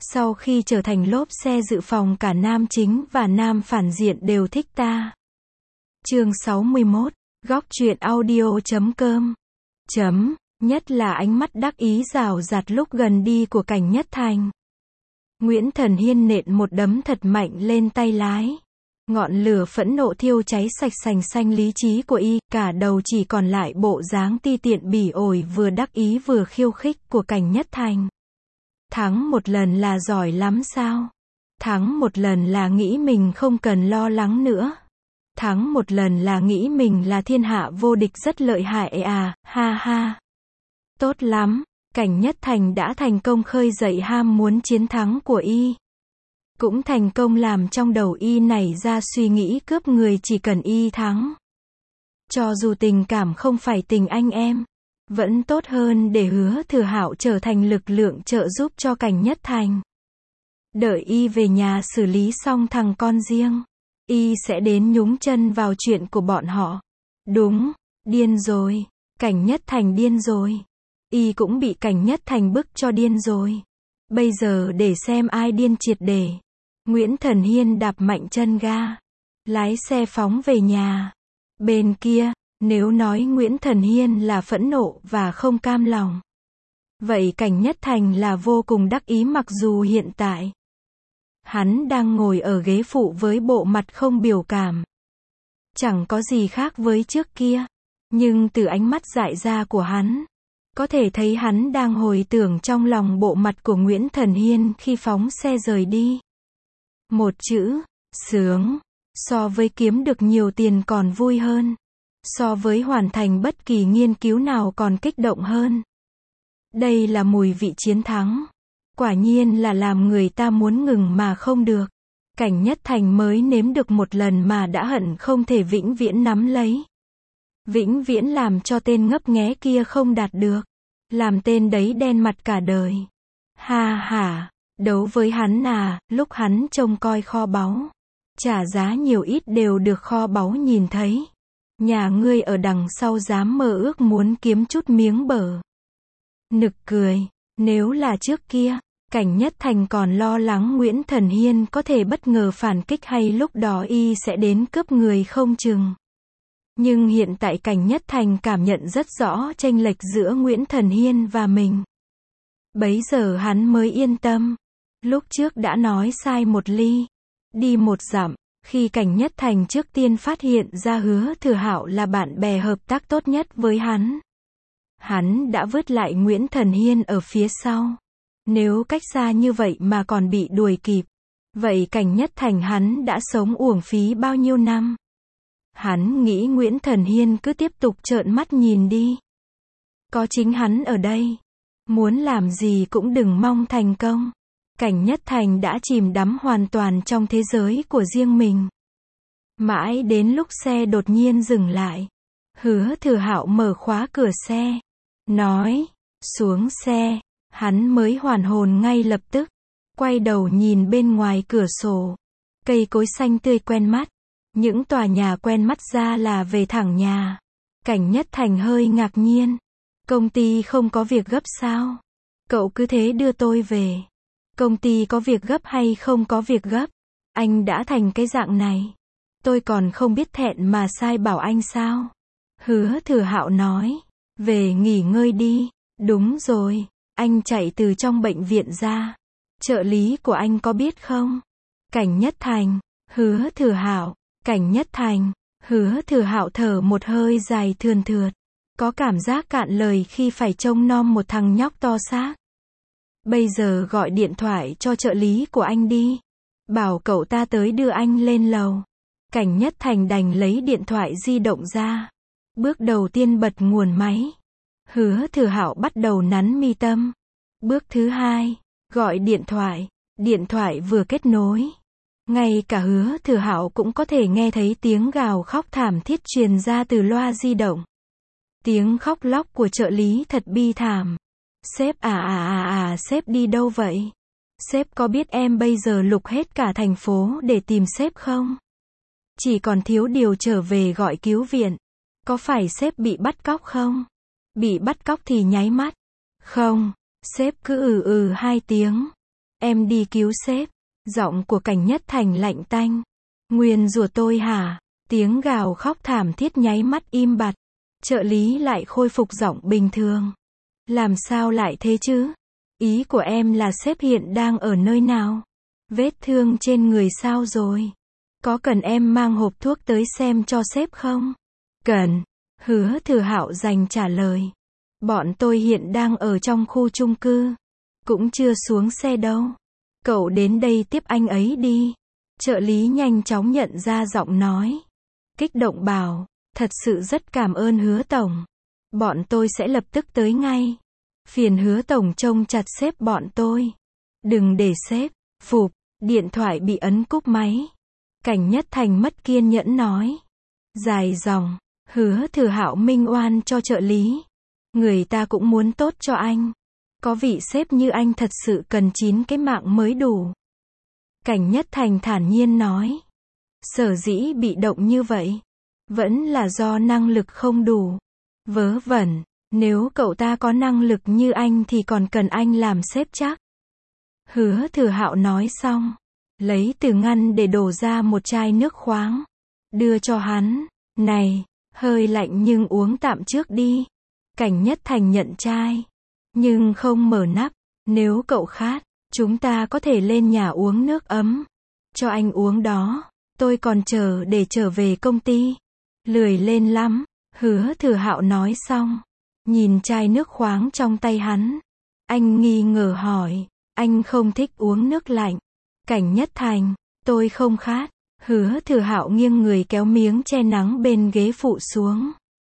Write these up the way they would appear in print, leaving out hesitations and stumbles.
Sau khi trở thành lốp xe dự phòng cả nam chính và nam phản diện đều thích ta. Chương 61, góc truyện audio.com. Nhất là ánh mắt đắc ý rào rạt lúc gần đi của Cảnh Nhất Thành. Nguyễn Thần Hiên nện một đấm thật mạnh lên tay lái. Ngọn lửa phẫn nộ thiêu cháy sạch sành xanh lý trí của y, cả đầu chỉ còn lại bộ dáng ti tiện bỉ ổi vừa đắc ý vừa khiêu khích của Cảnh Nhất Thành. Thắng một lần là giỏi lắm sao? Thắng một lần là nghĩ mình không cần lo lắng nữa. Thắng một lần là nghĩ mình là thiên hạ vô địch rất lợi hại à, ha ha. Tốt lắm, Cảnh Nhất Thành đã thành công khơi dậy ham muốn chiến thắng của y. Cũng thành công làm trong đầu y nảy ra suy nghĩ cướp người chỉ cần y thắng. Cho dù tình cảm không phải tình anh em, vẫn tốt hơn để Hứa Thừa Hạo trở thành lực lượng trợ giúp cho Cảnh Nhất Thành. Đợi y về nhà xử lý xong thằng con riêng, y sẽ đến nhúng chân vào chuyện của bọn họ. Đúng, điên rồi, Cảnh Nhất Thành điên rồi. Y cũng bị Cảnh Nhất Thành bức cho điên rồi. Bây giờ để xem ai điên triệt để. Nguyễn Thần Hiên đạp mạnh chân ga, lái xe phóng về nhà. Bên kia, nếu nói Nguyễn Thần Hiên là phẫn nộ và không cam lòng, vậy Cảnh Nhất Thành là vô cùng đắc ý, mặc dù hiện tại hắn đang ngồi ở ghế phụ với bộ mặt không biểu cảm. Chẳng có gì khác với trước kia, nhưng từ ánh mắt dại ra của hắn, có thể thấy hắn đang hồi tưởng trong lòng bộ mặt của Nguyễn Thần Hiên khi phóng xe rời đi. Một chữ, sướng. So với kiếm được nhiều tiền còn vui hơn. So với hoàn thành bất kỳ nghiên cứu nào còn kích động hơn. Đây là mùi vị chiến thắng. Quả nhiên là làm người ta muốn ngừng mà không được. Cảnh Nhất Thành mới nếm được một lần mà đã hận không thể vĩnh viễn nắm lấy. Vĩnh viễn làm cho tên ngấp nghé kia không đạt được. Làm tên đấy đen mặt cả đời. Ha ha, đấu với hắn à, lúc hắn trông coi kho báu. Trả giá nhiều ít đều được kho báu nhìn thấy. Nhà ngươi ở đằng sau dám mơ ước muốn kiếm chút miếng bở. Nực cười, nếu là trước kia, Cảnh Nhất Thành còn lo lắng Nguyễn Thần Hiên có thể bất ngờ phản kích hay lúc đó y sẽ đến cướp người không chừng. Nhưng hiện tại Cảnh Nhất Thành cảm nhận rất rõ chênh lệch giữa Nguyễn Thần Hiên và mình. Bấy giờ hắn mới yên tâm. Lúc trước đã nói sai một ly, đi một dặm. Khi Cảnh Nhất Thành trước tiên phát hiện ra Hứa Thừa Hạo là bạn bè hợp tác tốt nhất với hắn đã vứt lại Nguyễn Thần Hiên ở phía sau. Nếu cách xa như vậy mà còn bị đuổi kịp, vậy Cảnh Nhất Thành hắn đã sống uổng phí bao nhiêu năm. Hắn nghĩ Nguyễn Thần Hiên cứ tiếp tục trợn mắt nhìn đi. Có chính hắn ở đây, muốn làm gì cũng đừng mong thành công. Cảnh Nhất Thành đã chìm đắm hoàn toàn trong thế giới của riêng mình. Mãi đến lúc xe đột nhiên dừng lại, Hứa Thừa Hạo mở khóa cửa xe, nói, xuống xe. Hắn mới hoàn hồn ngay lập tức, quay đầu nhìn bên ngoài cửa sổ. Cây cối xanh tươi quen mắt, những tòa nhà quen mắt ra là về thẳng nhà. Cảnh Nhất Thành hơi ngạc nhiên. Công ty không có việc gấp sao? Cậu cứ thế đưa tôi về. Công ty có việc gấp hay không có việc gấp? Anh đã thành cái dạng này. Tôi còn không biết thẹn mà sai bảo anh sao? Hứa Thừa Hạo nói. Về nghỉ ngơi đi. Đúng rồi. Anh chạy từ trong bệnh viện ra. Trợ lý của anh có biết không? Cảnh Nhất Thành. Hứa Thừa Hạo. Cảnh Nhất Thành. Hứa Thừa Hạo thở một hơi dài thườn thượt. Có cảm giác cạn lời khi phải trông nom một thằng nhóc to xác. Bây giờ gọi điện thoại cho trợ lý của anh đi. Bảo cậu ta tới đưa anh lên lầu. Cảnh Nhất Thành đành lấy điện thoại di động ra. Bước đầu tiên bật nguồn máy. Hứa Thừa Hạo bắt đầu nắn mi tâm. Bước thứ hai, gọi điện thoại. Điện thoại vừa kết nối, ngay cả Hứa Thừa Hạo cũng có thể nghe thấy tiếng gào khóc thảm thiết truyền ra từ loa di động. Tiếng khóc lóc của trợ lý thật bi thảm. Sếp sếp đi đâu vậy? Sếp có biết em bây giờ lục hết cả thành phố để tìm sếp không? Chỉ còn thiếu điều trở về gọi cứu viện. Có phải sếp bị bắt cóc không? Bị bắt cóc thì nháy mắt. Không, sếp cứ hai tiếng. Em đi cứu sếp. Giọng của Cảnh Nhất Thành lạnh tanh. Nguyên rủa tôi hả? Tiếng gào khóc thảm thiết nháy mắt im bặt. Trợ lý lại khôi phục giọng bình thường. Làm sao lại thế chứ? Ý của em là sếp hiện đang ở nơi nào? Vết thương trên người sao rồi? Có cần em mang hộp thuốc tới xem cho sếp không? Cần. Hứa Thừa Hạo dành trả lời. Bọn tôi hiện đang ở trong khu chung cư. Cũng chưa xuống xe đâu. Cậu đến đây tiếp anh ấy đi. Trợ lý nhanh chóng nhận ra giọng nói. Kích động bảo, thật sự rất cảm ơn Hứa Tổng. Bọn tôi sẽ lập tức tới ngay. Phiền Hứa Tổng trông chặt sếp bọn tôi. Đừng để sếp, phụp, điện thoại bị ấn cúp máy. Cảnh Nhất Thành mất kiên nhẫn nói. Dài dòng, Hứa Thừa Hạo minh oan cho trợ lý. Người ta cũng muốn tốt cho anh. Có vị sếp như anh thật sự cần 9 cái mạng mới đủ. Cảnh Nhất Thành thản nhiên nói. Sở dĩ bị động như vậy. Vẫn là do năng lực không đủ. Vớ vẩn, nếu cậu ta có năng lực như anh thì còn cần anh làm sếp chắc. Hứa Thừa Hạo nói xong. Lấy từ ngăn để đổ ra một chai nước khoáng. Đưa cho hắn. Này, hơi lạnh nhưng uống tạm trước đi. Cảnh Nhất Thành nhận chai. Nhưng không mở nắp. Nếu cậu khát, chúng ta có thể lên nhà uống nước ấm. Cho anh uống đó. Tôi còn chờ để trở về công ty. Lười lên lắm. Hứa Thừa Hạo nói xong. Nhìn chai nước khoáng trong tay hắn. Anh nghi ngờ hỏi. Anh không thích uống nước lạnh. Cảnh Nhất Thành. Tôi không khát. Hứa Thừa Hạo nghiêng người kéo miếng che nắng bên ghế phụ xuống.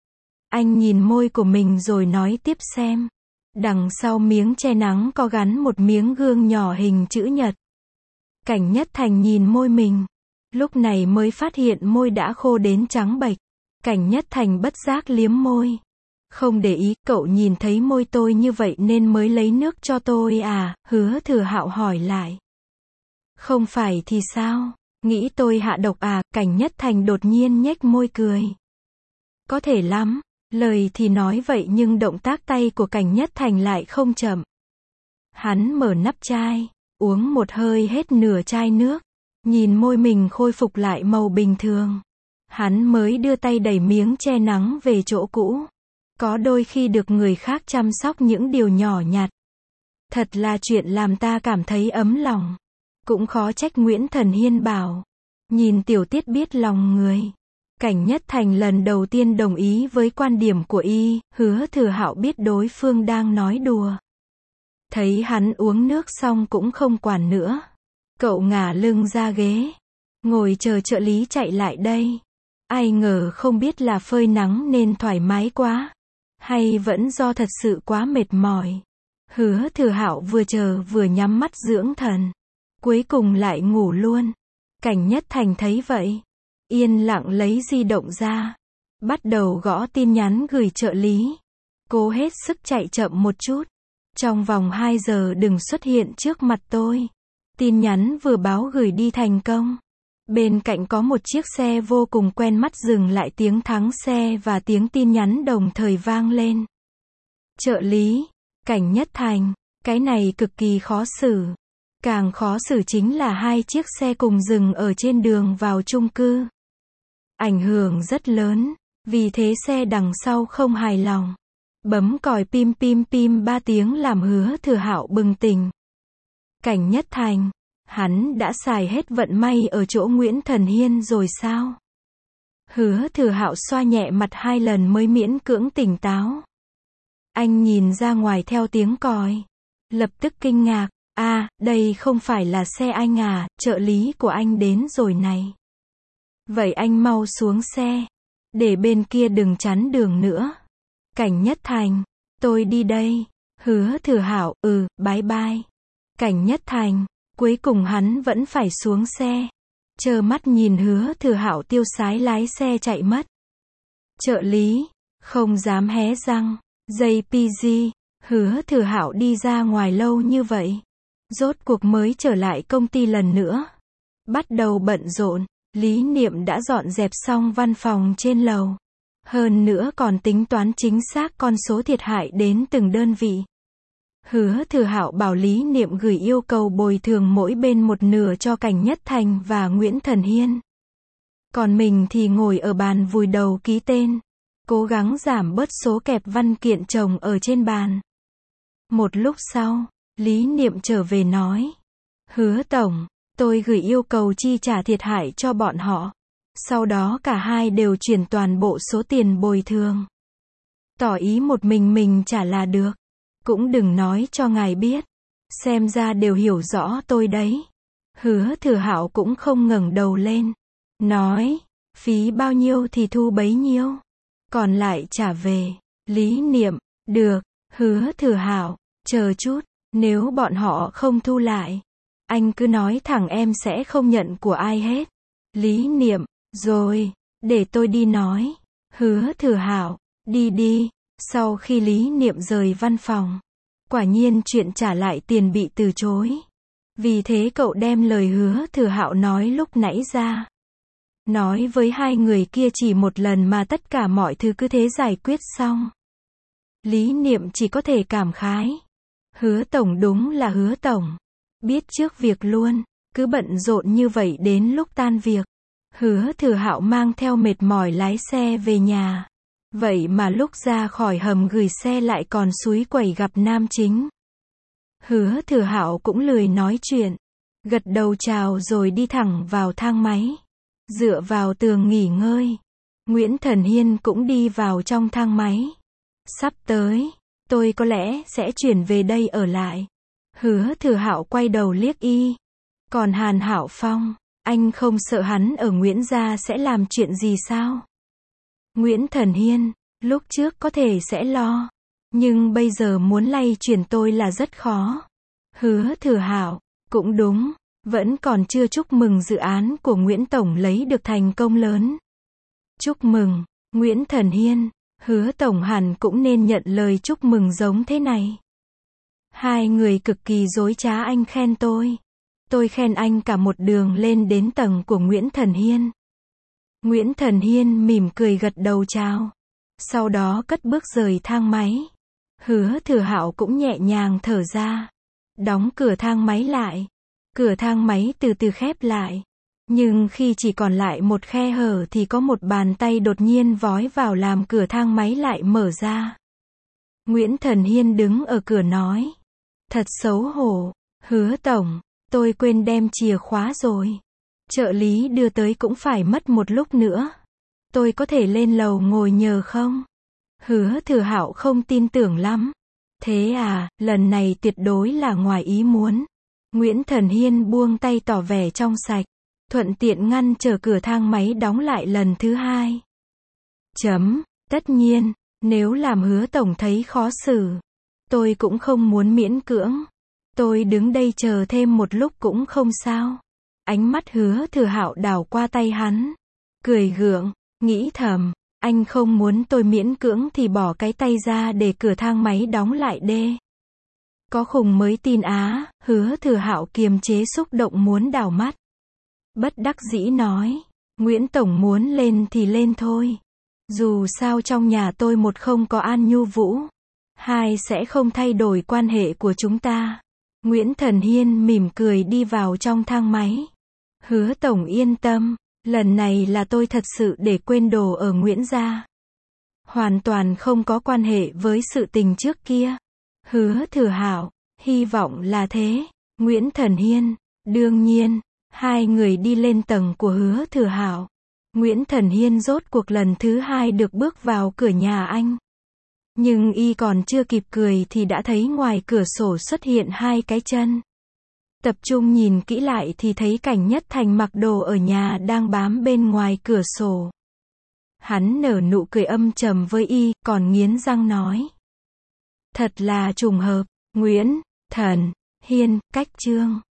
Anh nhìn môi của mình rồi nói tiếp xem. Đằng sau miếng che nắng có gắn một miếng gương nhỏ hình chữ nhật. Cảnh Nhất Thành nhìn môi mình. Lúc này mới phát hiện môi đã khô đến trắng bệch. Cảnh Nhất Thành bất giác liếm môi. Không để ý, cậu nhìn thấy môi tôi như vậy nên mới lấy nước cho tôi à? Hứa Thừa Hạo hỏi lại. Không phải thì sao? Nghĩ tôi hạ độc à? Cảnh Nhất Thành đột nhiên nhếch môi cười. Có thể lắm. Lời thì nói vậy nhưng động tác tay của Cảnh Nhất Thành lại không chậm. Hắn mở nắp chai, uống một hơi hết nửa chai nước. Nhìn môi mình khôi phục lại màu bình thường. Hắn mới đưa tay đẩy miếng che nắng về chỗ cũ. Có đôi khi được người khác chăm sóc những điều nhỏ nhặt. Thật là chuyện làm ta cảm thấy ấm lòng. Cũng khó trách Nguyễn Thần Hiên bảo. Nhìn tiểu tiết biết lòng người. Cảnh Nhất Thành lần đầu tiên đồng ý với quan điểm của y. Hứa Thừa Hạo biết đối phương đang nói đùa. Thấy hắn uống nước xong cũng không quản nữa. Cậu ngả lưng ra ghế. Ngồi chờ trợ lý chạy lại đây. Ai ngờ không biết là phơi nắng nên thoải mái quá. Hay vẫn do thật sự quá mệt mỏi. Hứa Thừa Hạo vừa chờ vừa nhắm mắt dưỡng thần. Cuối cùng lại ngủ luôn. Cảnh Nhất Thành thấy vậy. Yên lặng lấy di động ra. Bắt đầu gõ tin nhắn gửi trợ lý. Cố hết sức chạy chậm một chút. Trong vòng 2 giờ đừng xuất hiện trước mặt tôi. Tin nhắn vừa báo gửi đi thành công. Bên cạnh có một chiếc xe vô cùng quen mắt dừng lại, tiếng thắng xe và tiếng tin nhắn đồng thời vang lên. Trợ lý, Cảnh Nhất Thành, cái này cực kỳ khó xử. Càng khó xử chính là 2 chiếc xe cùng dừng ở trên đường vào chung cư. Ảnh hưởng rất lớn, vì thế xe đằng sau không hài lòng. Bấm còi pim pim pim 3 tiếng làm Hứa Thừa Hạo bừng tỉnh. Cảnh Nhất Thành, hắn đã xài hết vận may ở chỗ Nguyễn Thần Hiên rồi sao? Hứa Thừa Hạo xoa nhẹ mặt 2 lần mới miễn cưỡng tỉnh táo. Anh nhìn ra ngoài theo tiếng còi. Lập tức kinh ngạc. Đây không phải là xe anh à, trợ lý của anh đến rồi này. Vậy anh mau xuống xe. Để bên kia đừng chắn đường nữa. Cảnh Nhất Thành, tôi đi đây. Hứa Thừa Hạo, bye bye. Cảnh Nhất Thành, cuối cùng hắn vẫn phải xuống xe. Trơ mắt nhìn Hứa Thừa Hạo tiêu sái lái xe chạy mất. Trợ lý, không dám hé răng. JPG, Hứa Thừa Hạo đi ra ngoài lâu như vậy. Rốt cuộc mới trở lại công ty lần nữa. Bắt đầu bận rộn, Lý Niệm đã dọn dẹp xong văn phòng trên lầu. Hơn nữa còn tính toán chính xác con số thiệt hại đến từng đơn vị. Hứa Thừa Hạo bảo Lý Niệm gửi yêu cầu bồi thường mỗi bên một nửa cho Cảnh Nhất Thành và Nguyễn Thần Hiên. Còn mình thì ngồi ở bàn vùi đầu ký tên, cố gắng giảm bớt số kẹp văn kiện chồng ở trên bàn. Một lúc sau, Lý Niệm trở về nói, Hứa Tổng, tôi gửi yêu cầu chi trả thiệt hại cho bọn họ. Sau đó cả hai đều chuyển toàn bộ số tiền bồi thường. Tỏ ý một mình trả là được. Cũng đừng nói cho ngài biết. Xem ra đều hiểu rõ tôi đấy. Hứa Thừa Hạo cũng không ngẩng đầu lên. Nói, phí bao nhiêu thì thu bấy nhiêu. Còn lại trả về. Lý Niệm, được. Hứa Thừa Hạo, chờ chút, nếu bọn họ không thu lại, anh cứ nói thẳng em sẽ không nhận của ai hết. Lý Niệm, rồi, để tôi đi nói. Hứa Thừa Hạo, đi đi. Sau khi Lý Niệm rời văn phòng, quả nhiên chuyện trả lại tiền bị từ chối. Vì thế cậu đem lời Hứa Thừa Hạo nói lúc nãy ra. Nói với hai người kia chỉ một lần mà tất cả mọi thứ cứ thế giải quyết xong. Lý Niệm chỉ có thể cảm khái. Hứa Tổng đúng là Hứa Tổng. Biết trước việc luôn, cứ bận rộn như vậy đến lúc tan việc. Hứa Thừa Hạo mang theo mệt mỏi lái xe về nhà. Vậy mà lúc ra khỏi hầm gửi xe lại còn xúi quẩy gặp nam chính. Hứa Thừa Hạo cũng lười nói chuyện. Gật đầu chào rồi đi thẳng vào thang máy. Dựa vào tường nghỉ ngơi. Nguyễn Thần Hiên cũng đi vào trong thang máy. Sắp tới, tôi có lẽ sẽ chuyển về đây ở lại. Hứa Thừa Hạo quay đầu liếc y. Còn Hàn Hạo Phong, anh không sợ hắn ở Nguyễn gia sẽ làm chuyện gì sao? Nguyễn Thần Hiên, lúc trước có thể sẽ lo, nhưng bây giờ muốn lay chuyển tôi là rất khó. Hứa Thừa Hạo, cũng đúng, vẫn còn chưa chúc mừng dự án của Nguyễn Tổng lấy được thành công lớn. Chúc mừng, Nguyễn Thần Hiên, Hứa Tổng hẳn cũng nên nhận lời chúc mừng giống thế này. Hai người cực kỳ dối trá, anh khen tôi khen anh cả một đường lên đến tầng của Nguyễn Thần Hiên. Nguyễn Thần Hiên mỉm cười gật đầu chào. Sau đó cất bước rời thang máy. Hứa Thừa Hạo cũng nhẹ nhàng thở ra. Đóng cửa thang máy lại. Cửa thang máy từ từ khép lại. Nhưng khi chỉ còn lại một khe hở thì có một bàn tay đột nhiên vói vào làm cửa thang máy lại mở ra. Nguyễn Thần Hiên đứng ở cửa nói. Thật xấu hổ. Hứa Tổng, tôi quên đem chìa khóa rồi. Trợ lý đưa tới cũng phải mất một lúc nữa. Tôi có thể lên lầu ngồi nhờ không? Hứa Thừa Hạo không tin tưởng lắm. Thế à, lần này tuyệt đối là ngoài ý muốn. Nguyễn Thần Hiên buông tay tỏ vẻ trong sạch. Thuận tiện ngăn chờ cửa thang máy đóng lại lần thứ hai. Tất nhiên, nếu làm Hứa Tổng thấy khó xử, tôi cũng không muốn miễn cưỡng. Tôi đứng đây chờ thêm một lúc cũng không sao. Ánh mắt Hứa Thừa Hạo đảo qua tay hắn. Cười gượng, nghĩ thầm, anh không muốn tôi miễn cưỡng thì bỏ cái tay ra để cửa thang máy đóng lại đê. Có khùng mới tin á. Hứa Thừa Hạo kiềm chế xúc động muốn đảo mắt. Bất đắc dĩ nói, Nguyễn Tổng muốn lên thì lên thôi. Dù sao trong nhà tôi một không có An Nhu Vũ, hai sẽ không thay đổi quan hệ của chúng ta. Nguyễn Thần Hiên mỉm cười đi vào trong thang máy. Hứa Tổng yên tâm, lần này là tôi thật sự để quên đồ ở Nguyễn gia. Hoàn toàn không có quan hệ với sự tình trước kia. Hứa Thừa Hạo, hy vọng là thế. Nguyễn Thần Hiên, đương nhiên. Hai người đi lên tầng của Hứa Thừa Hạo. Nguyễn Thần Hiên rốt cuộc lần thứ hai được bước vào cửa nhà anh. Nhưng y còn chưa kịp cười thì đã thấy ngoài cửa sổ xuất hiện hai cái chân. Tập trung nhìn kỹ lại thì thấy Cảnh Nhất Thành mặc đồ ở nhà đang bám bên ngoài cửa sổ. Hắn nở nụ cười âm trầm với y, còn nghiến răng nói. Thật là trùng hợp, Nguyễn Thần Hiên, cách chương.